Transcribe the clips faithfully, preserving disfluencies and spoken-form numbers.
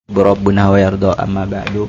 Rabbuna wa yarda amma ba'du.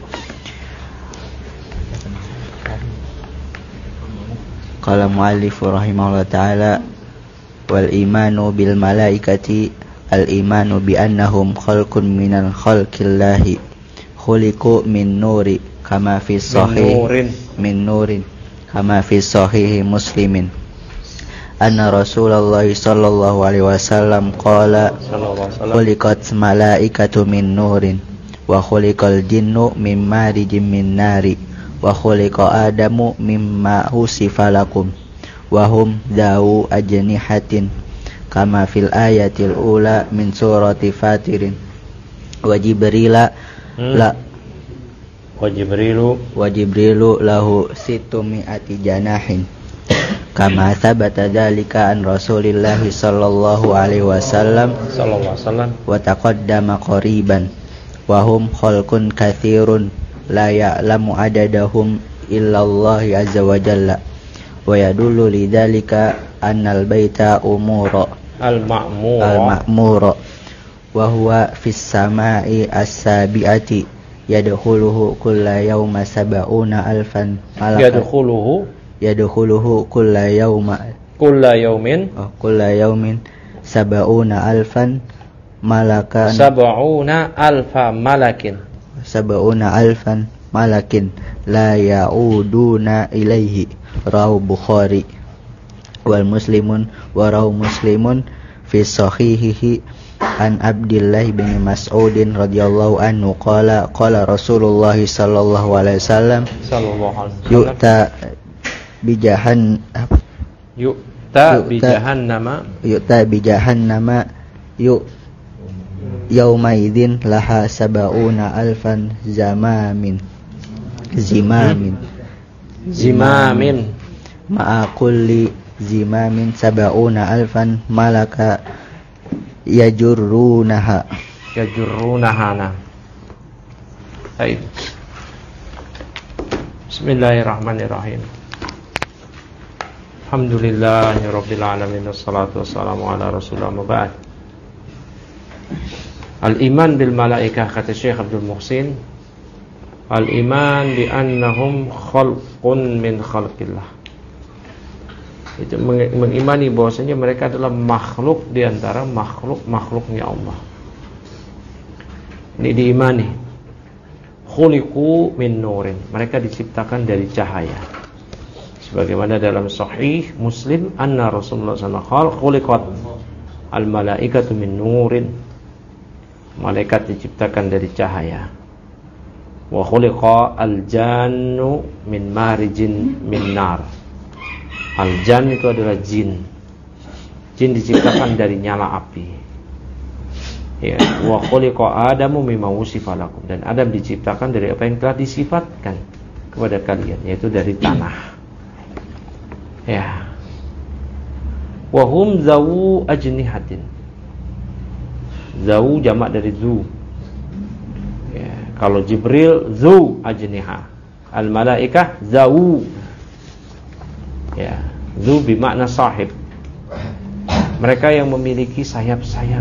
Qala mu'allif rahimahullah ta'ala wal imanu bil malaikati al imanu bi annahum khalqun minal khalqillahi khuliqu min nuri kama fi sahih min nurin kama fi sahih muslimin anna Rasulullah sallallahu alaihi wasallam qala khuliqat malaikatu min nurin wa khuliqal jinnu min marijim min nari wa khuliqa adamu mimma usifa lakum wa hum dawu ajnihatin kama fil ayatil ula min surati fatirin wa jibrila hmm. la wa jibrilu wa jibrilu lahu situ mi'ati janahin kama thabata dzalika an Rasulillah sallallahu alaihi wasallam sallallahu alaihi wasallam wa taqaddama qariban wa hum khalqun katsirun la ya'lamu adadahum illa Allah azza wa jalla wa yadullu lidzalika annal baita umura al-ma'mura al-ma'mura wa huwa fis samai as-sabi'ati yadkhuluhu kulla yawma sab'una alfan malaka yadkhuluhu yadkhuluhu kulla yawma kulla yawmin oh, kulla yawmin sab'una alfan malakan sab'una alfa malakin sab'una alfan malakin la ya'uduna ilaihi rawu Bukhari wal muslimun wa rawu muslimun fi sahihihi an Abdullah bin Mas'udin radhiyallahu anhu qala qala Rasulullah sallallahu alaihi wasallam sallallahu alaihi wasallam yu'ta bijahan yu'ta bijahannama yu'ta bijahannama yu yauma idzin laha sab'una alfan zamamin zimamin zimamin ma'a kulli zimamin sab'una alfan malaka yajurrunaha yajurrunaha. Baik. Bismillahirrahmanirrahim. Alhamdulillahirabbil alamin wassalatu wassalamu ala rasulillah wa ba'd. Al-iman bil malaikah, kata Syekh Abdul Muhsin, al-iman bi annahum khalqun min khalqillah. Itu mengimani bahwasanya mereka adalah makhluk di antara makhluk-makhluknya Allah. Ini diimani. Khuliqu min nurin, mereka diciptakan dari cahaya. Sebagaimana dalam sahih Muslim, anna Rasulullah sallallahu alaihi wasallam khuliqat al-malaikatu min nurin. Malaikat diciptakan dari cahaya. Wa khuliqa al-jannu min marijin min nar. Al-jan itu adalah jin. Jin diciptakan dari nyala api. Ya, wa khuliqa adamu mimma wusifa lakum, dan Adam diciptakan dari apa yang telah disifatkan kepada kalian, yaitu dari tanah. Ya. Wa hum zawu ajnihatin. Zawu jamak dari zu. Ya, kalau Jibril zu ajniha, al malaikah zawu. Ya, zu bermakna sahib. Mereka yang memiliki sayap-sayap.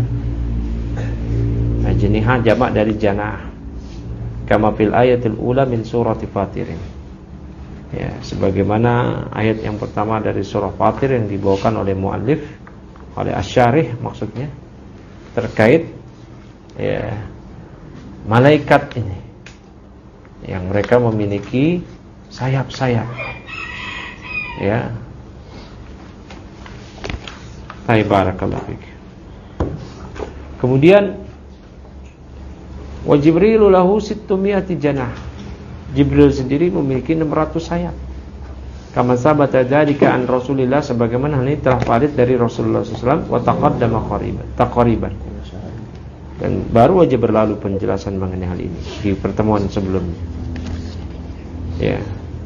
Ajniha jamak dari janah. Kama fil ayatil ula min surati Fatirin. Ya, sebagaimana ayat yang pertama dari surah Fatir yang dibawakan oleh muallif, oleh Asy-Syarih maksudnya, terkait ya malaikat ini yang mereka memiliki sayap-sayap. Ya. Barakallahu fik. Kemudian wa Jibrilu lahu sittumi'ati janah. Jibril sendiri memiliki enam ratus sayap. Kama sabata dzalika an Rasulillah, sebagaimana hal ini telah valid dari Rasulullah sallallahu alaihi wasallam, wa taqaddama qariban taqriban. Dan baru aja berlalu penjelasan mengenai hal ini di pertemuan sebelumnya. Ya.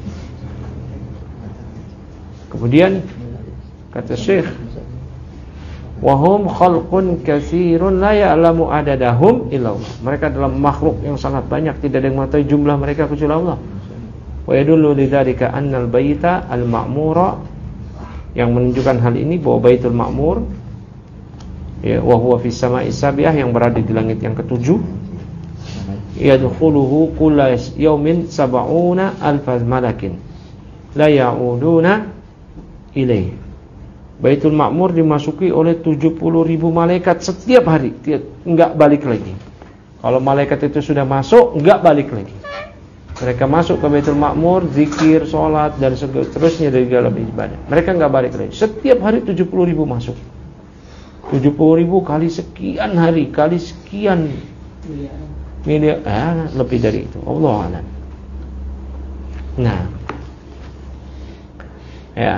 Kemudian kata Syekh, wa hum khalqun katsirun la ya'lamu adadahum illa Allah. Mereka adalah makhluk yang sangat banyak, tidak ada yang mengetahui jumlah mereka kecuali Allah. Wa yadullu lidzalika annal baita al-ma'mura, yang menunjukkan hal ini bahwa Baitul Ma'mur ya, wa huwa fis sama'i sabiah, yang berada di langit yang ketujuh, yadkhuluhu kulla yawmin sab'una alfa malakin la ya'uduna ilaih. Baitul Ma'mur dimasuki oleh tujuh puluh ribu malaikat setiap hari, enggak balik lagi. Kalau malaikat itu sudah masuk, enggak balik lagi. Mereka masuk ke Baitul Ma'mur, zikir, sholat, dan seterusnya dari dalam ibadah. Mereka enggak balik lagi. Setiap hari tujuh puluh ribu masuk. tujuh puluh ribu kali sekian hari, kali sekian miliar, ah, lebih dari itu. Allah a'lam. Nah, ya.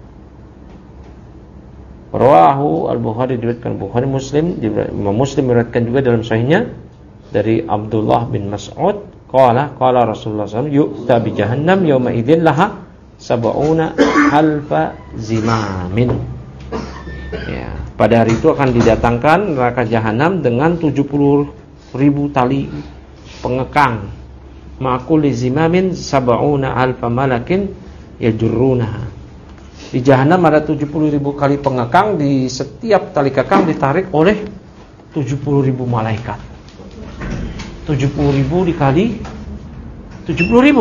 Rawahu Al-Bukhari, diriwayatkan Bukhari, Muslim, Imam Muslim meriwayatkan juga dalam sahihnya dari Abdullah bin Mas'ud, qala qala Rasulullah sallallahu alaihi wasallam, yu'ta bi jahannam yawma idzin laha sab'una alfa zimamin. Ya, pada hari itu akan didatangkan neraka jahanam dengan tujuh puluh ribu tali pengekang. Ma'kulli zimamin sab'una alfa malakin yajurrunaha. Di jahanam ada tujuh puluh ribu kali pengekang, di setiap tali kekang ditarik oleh tujuh puluh ribu malaikat. tujuh puluh ribu dikali tujuh puluh ribu.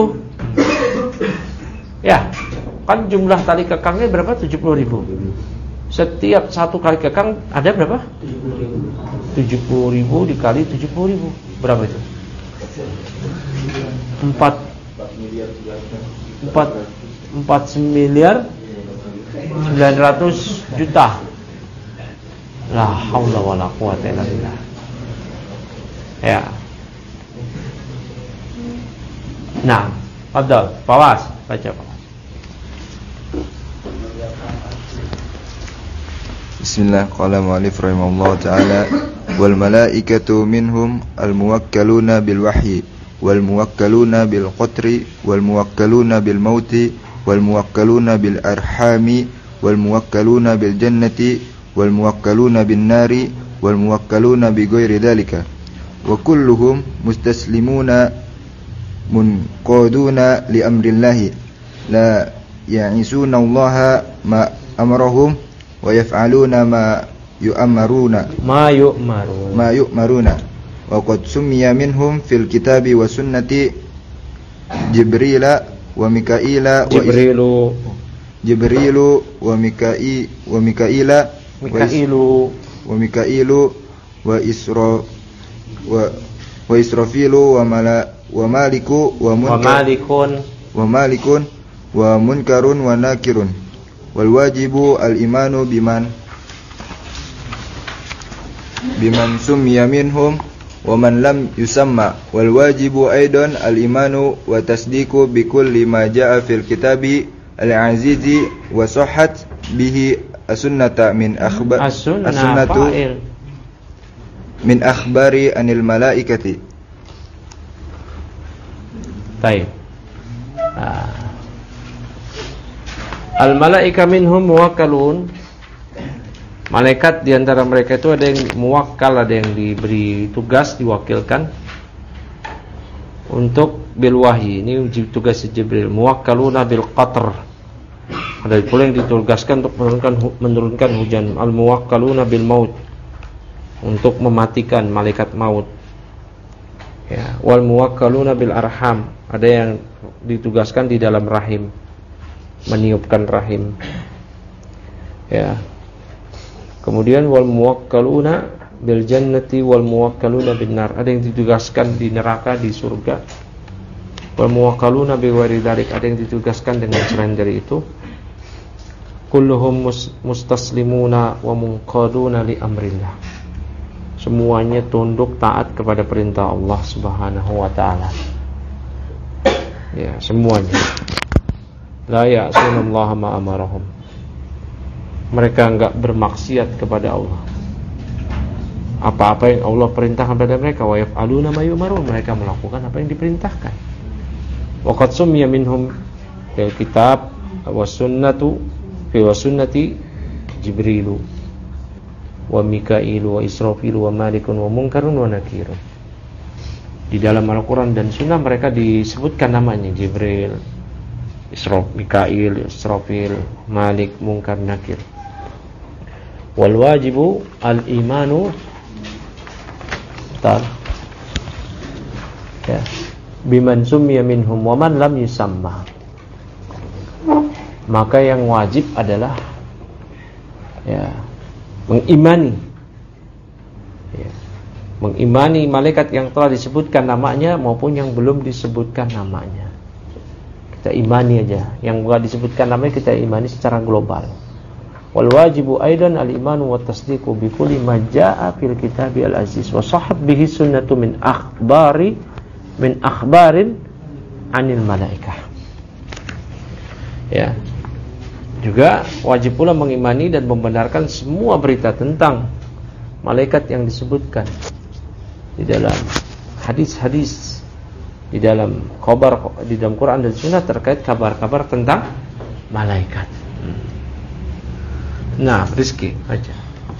Ya, kan jumlah tali kekangnya berapa? tujuh puluh ribu. Setiap satu kali kekang ada berapa? tujuh puluh ribu dikali tujuh puluh ribu. Berapa itu? empat empat empat miliar sembilan ratus juta. La haula wala quwata illa billah. Ya. Nah, fadhal, Fawas, baca Fawas. Bismillah, qala mu'allif rahimahullah ta'ala, wal malaikatu minhum al muwakkaluna bil wahyi wal muwakkaluna bil qatri wal muwakkaluna bil mauti wal muwakkaluna bil arhami wal muwakkaluna bil jannati wal muwakkaluna bin nari wal muwakkaluna bi ghairi dzalika wa kulluhum mustaslimuna munqaduna li amrillahi la ya'isuna Allah ma amarahum wa yaf'aluna ma yu'maruna ma yu'maruna ma yu'maruna wa qad summiya minhum fil kitabi wa sunnati Jibrila wa Mikaila Jibrilu Jibrilu wa Mikai wa Mikaila Mikailu wa Mikailu wa Isra wa wa Israfilu wa mala wa Maliku wa wa munkar malikun wa malikun wa munkarun wa nakirun wal wajibu al imanu biman biman summiya minhum wa man lam yusamma wal wajibu aidan al imanu wa tasdiqu bi kulli ma jaa fil kitabi al azizi wa sahhat bihi as-sunnata min akhbar as-sunnatu min akhbari anil malaikati. Baik. Ah. Al malaika minhum muwakkalun. Malaikat di antara mereka itu ada yang muwakkal, ada yang diberi tugas, diwakilkan untuk bil wahyi. Ini tugas Jibril. Muwakkaluna bil qatr. Ada pula yang ditugaskan untuk menurunkan menurunkan hujan. Al muwakkaluna bil maut, untuk mematikan malaikat maut. Ya, wal muwakkaluna bil arham, ada yang ditugaskan di dalam rahim, meniupkan rahim. Ya. Kemudian wal muwakkaluna bil jannati wal muwakkaluna bin nar, ada yang ditugaskan di neraka, di surga. Wal muwakkaluna bi ghairi dzalik, ada yang ditugaskan dengan selain dari itu. Kulluhum mustaslimuna wa munqaduna li amrillah. Semuanya tunduk taat kepada perintah Allah Subhanahu wa taala. Ya, semuanya. La ya'sunallaha ma amarahum. Mereka enggak bermaksiat kepada Allah. Apa-apa yang Allah perintahkan kepada mereka, wa yaf'aluna ma yu'marun, mereka melakukan apa yang diperintahkan. Wa qad summiya minhum fil kitab was sunnatu fi was sunnati Jibrilu wa Mikailu wa Israfilu wa Malikun wa Munkarun wa Nakirun. Di dalam Al-Quran dan Sunnah mereka disebutkan namanya Jibril, Israf, Mikail, Israfil, Malik, Munkar, Nakir. Wal wajibu al-imanu tar ya, biman summiya minhum wa man lam yusamma. Maka yang wajib adalah ya mengimani ya, mengimani malaikat yang telah disebutkan namanya maupun yang belum disebutkan namanya. Kita imani aja, yang enggak disebutkan namanya kita imani secara global. Wal wajibu aidan al-imanu wa tasdiqu bi kulli ma jaa fil kitabi al-aziz wa sahhat bihi sunnatu min akhbari min akhbarin anil malaikah. Ya. Juga wajib pula mengimani dan membenarkan semua berita tentang malaikat yang disebutkan di dalam hadis-hadis, di dalam khabar, di dalam Quran dan Sunnah terkait kabar-kabar tentang malaikat. Nah, Rizki aja.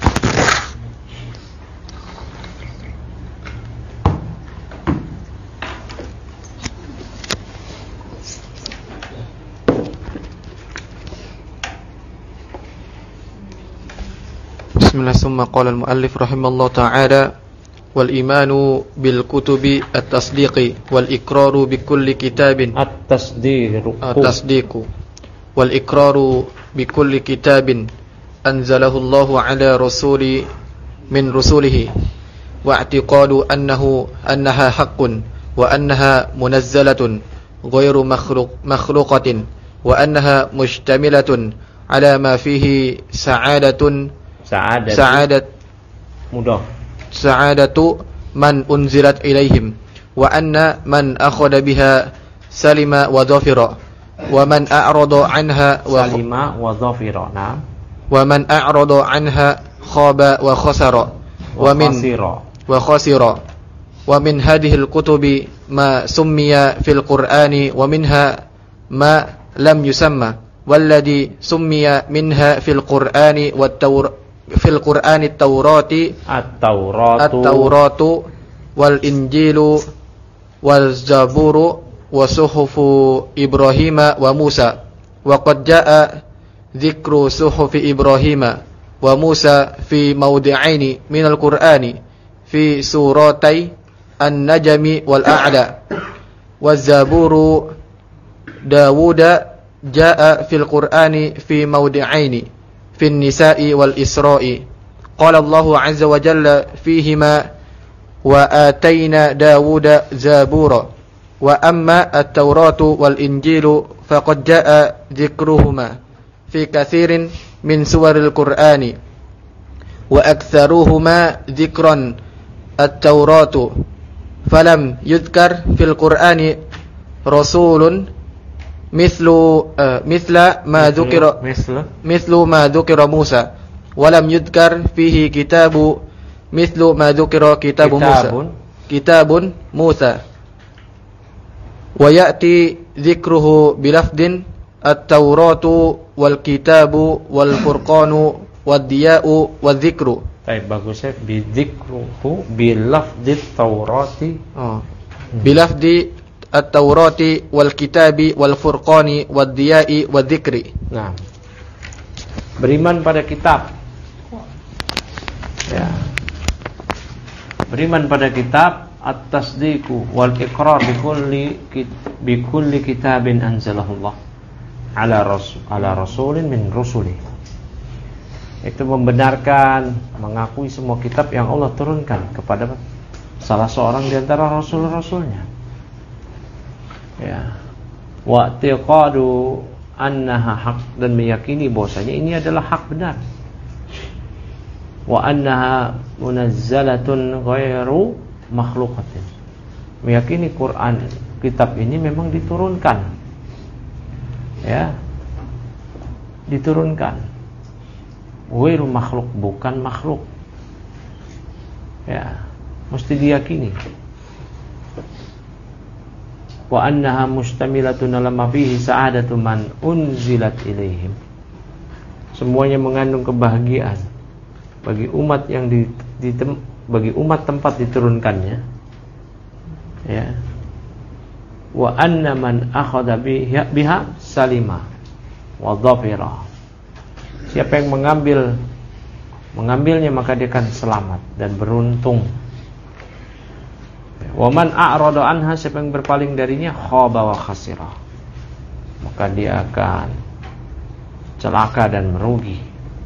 Bismillah, summa qala al-muallif rahimallahu ta'ala wal imanu bil kutubi at-tasdiqi wal iqraru bi kulli kitabin at-tasdiqu at-tasdiqu wal iqraru bi kulli kitabin anzalahu Allahu ala rasuli min rusulihi wa i'tiqadu annahu annaha haqqun wa annaha munazzalatun ghairu makhluq makhluqatin wa annaha mushtamilatun ala ma fihi sa'adatun sa'adat sa'adat mudah sa'adatu man unzilat ilaihim wa anna man akhadha biha salima wa dhafira wa man a'rada anha wa salima wa dhafira. Nah, wa man a'rada anha khaba wa khasara wa min wa khasira wa min hadhihi al-kutubi ma summiya fil Qur'ani wa minha ma lam yusamma walladhi summiya minha fil Qur'ani wat tawr fil Qur'ani at-Taurati at-Tauratu at-Tauratu wal Injilu wal Zaburu wa suhufu Ibrahim wa Musa wa qad jaa dzikru suhufi Ibrahim wa Musa fi mawdi'aini min al-Qur'ani fi suratai An-Najmi wal A'la wa Zaburu Dawud jaa fil Qur'ani fi mawdi'aini fi An-Nisa'i wal Isra'i qala Allahu 'azza wa jalla fihima wa atayna Dawuda Zabura wa amma at-Tauratu wal Injilu faqad jaa dzikruhuma fi kathirin min suwaril Qur'ani wa aktsaruhuma dzikran at-Tauratu falam yudhkar fil Qur'ani rasulun mithlu uh, mithla ma dzukira mithlu ma dzukira Musa wa lam yudhkar fihi kitabu mithlu ma dzukira kitabu Musa kitabun Musa wa ya'ti dzikruhu bilafdin at-Tauratu wal kitabu wal furqanu wad diya'u wal dzikru. Baik, bagusnya bi dzikruhu bilafdit Taurati. Oh. Bilafdi at-Taurati wal kitabi wal furqani wad diya'i wad dzikri. Nah, beriman pada kitab. Ya. Beriman pada kitab, at-tasdiqu wal iqrar bi kulli bi kulli kitabin anzalahu Allah ala rasul ala rasulin min rusuli. Itu membenarkan, mengakui semua kitab yang Allah turunkan kepada salah seorang di antara rasul-rasulnya. Ya. Wa i'tiqadu annaha haq, dan meyakini bahwasanya ini adalah hak benar. Wa annaha munazzalatun ghairu makhluqatin. Meyakini Quran, kitab ini memang diturunkan. Ya. Diturunkan. Ghairu makhluk, bukan makhluk. Ya, mesti diyakini. Wa annaha mustamilatun ala ma fihi sa'adatu man unzilat ilaihim. Semuanya mengandung kebahagiaan bagi umat yang di, di tem, bagi umat tempat diturunkannya. Ya. Wa anna man akhadha biha, biha salima wa dhafira. Siapa yang mengambil mengambilnya maka dia akan selamat dan beruntung. Wa man a'rada anha, siapa yang berpaling darinya, khaba wa khasira, maka dia akan celaka dan merugi.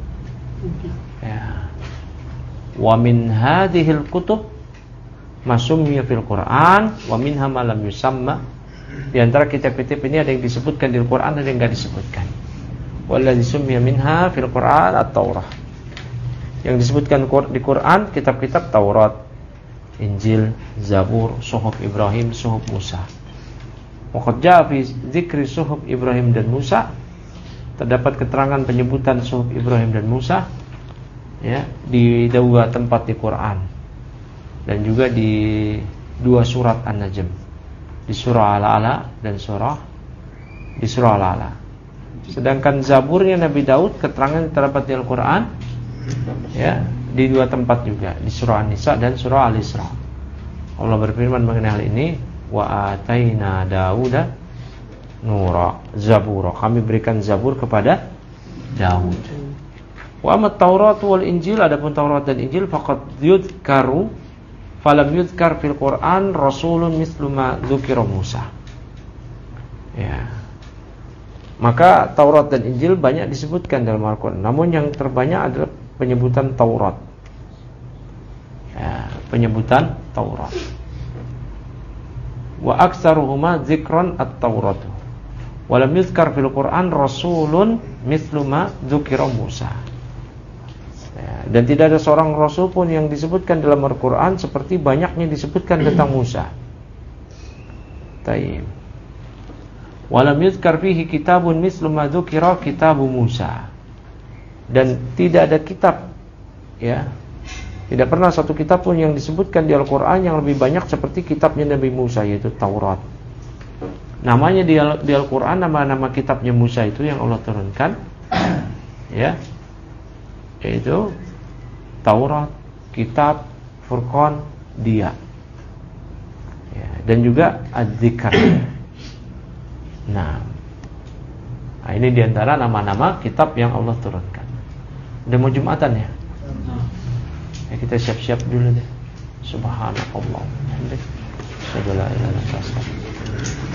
Ya. Wa min hadhil kutub masummiya fil Quran wa minha ma lam yusamma. Di antara kitab-kitab ini ada yang disebutkan di Al-Quran, ada yang enggak disebutkan. Wallazi summiya minha fil Quran at-Taurah. Yang disebutkan di Quran kitab-kitab Taurat, Injil, Zabur, Suhuf Ibrahim, Suhuf Musa. Wa qad jaa fi dzikri Suhuf Ibrahim dan Musa, terdapat keterangan penyebutan Suhuf Ibrahim dan Musa, ya, di dua tempat di Quran dan juga di dua surat An-Najm, di surah Al-A'la dan surah di surah Al-A'la. Sedangkan Zaburnya Nabi Daud keterangan terdapat di Al-Quran, ya, di dua tempat juga, di surah An-Nisa dan surah Al-Isra. Allah berfirman mengenai hal ini, wa ataina Dauda nura zabura, kami berikan Zabur kepada Daud. Wa amat Taurat wal Injil, adapun Taurat dan Injil, faqad yudhkaru falam yudhkar fil Quran rasulun mislu ma dzukira Musa. Ya. Maka Taurat dan Injil banyak disebutkan dalam Al-Quran, namun yang terbanyak adalah penyebutan Taurat. Ya, penyebutan Taurat. Wa aktsaruhuma dzikran at-Taurat. Wa lam yudhkar fil Quran rasulun mislu ma dzukira Musa. Dan tidak ada seorang rasul pun yang disebutkan dalam Al-Quran seperti banyaknya disebutkan tentang Musa. Taib. Walam yudhkar fihi kitabun mislu ma dzukira kitabu Musa. Dan tidak ada kitab, ya, tidak pernah satu kitab pun yang disebutkan di Al-Quran yang lebih banyak seperti kitabnya Nabi Musa, yaitu Taurat. Namanya di, Al- di Al-Quran, nama-nama kitabnya Musa itu yang Allah turunkan, ya, yaitu Taurat, Kitab, Furqan, Dia, ya, dan juga Az-Zikr. Nah, nah, ini diantara nama-nama kitab yang Allah turunkan. Udah mau Jumatan ya? Ya, kita siap-siap dulu deh. Subhanallah. Alhamdulillah.